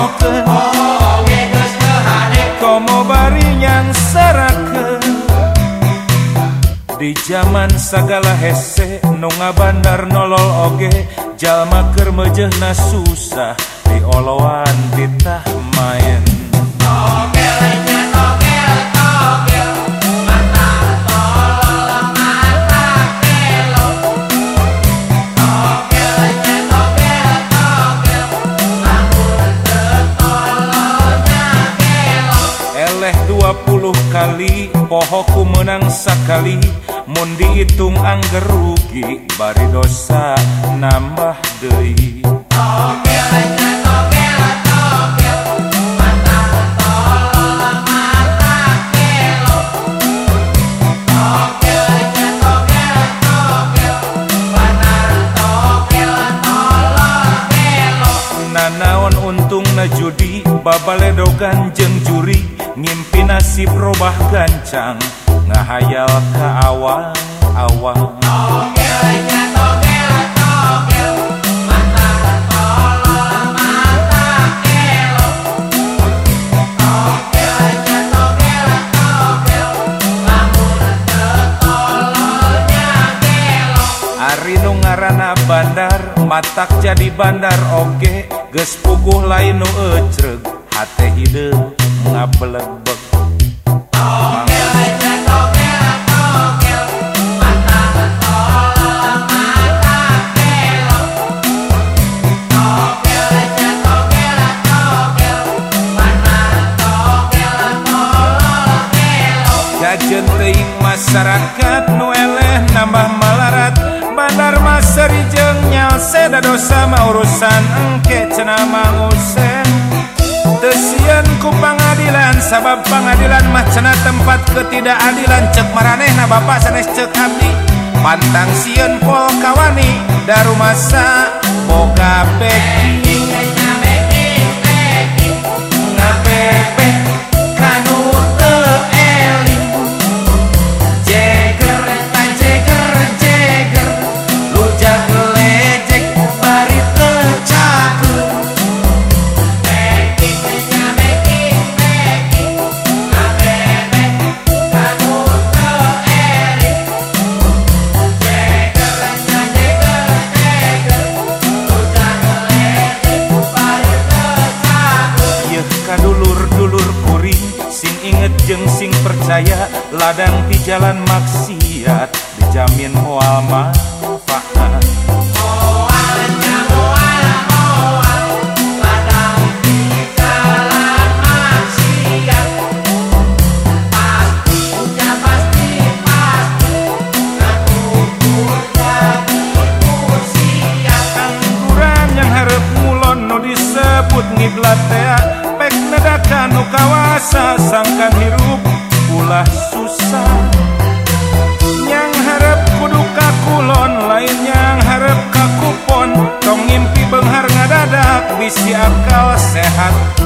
pohokeun komo bari nyang sarakeun di zaman sagala hese nu ngabandar nolol oge jalma keur meujeuhna susah di oloan titah maen eleh 20 kali pohoku menang sakali mun dihitung angger rugi bari dosa nambah deui nanaon untungna judi babaledogan jeung juri ngimpi nasib robah gancang ngahayal ka awang-awang Ari nu ngaranna bandar matak jadi bandar oge geus puguh lain nu ecreug hate hideung ngabelegbeg jajeun teuing masyarakat nu eleh nambah malarat bandar maseri jeung nyalse da dosa mah urusan engke cenah Mang Usen teu sieun ku pangadilan sabab pangadilan mah cenah tempat ketidakadilan cek maranehna Bapak sanes cek abdi pantang sieun pol kawani da rumasa boga beki ngabebe kanu teu eling jeger ta jeger jeger lujag lejek bari teu cakeum kadulur-dulur kuring sing inget jeung sing percaya ladang di jalan maksiat dijamin moal manfaat ladang di jalan maksiat pasti ya pasti ngakubur jadi usia angguran yang hareup ngulon nu disebut ngiblat teh nedaka nu kawasa sangkan hirup ulah susah nyang harap kudu ka kulon lain nyang harap ka kupon tong ngimpi beunghar ngadadak bisi akal sehat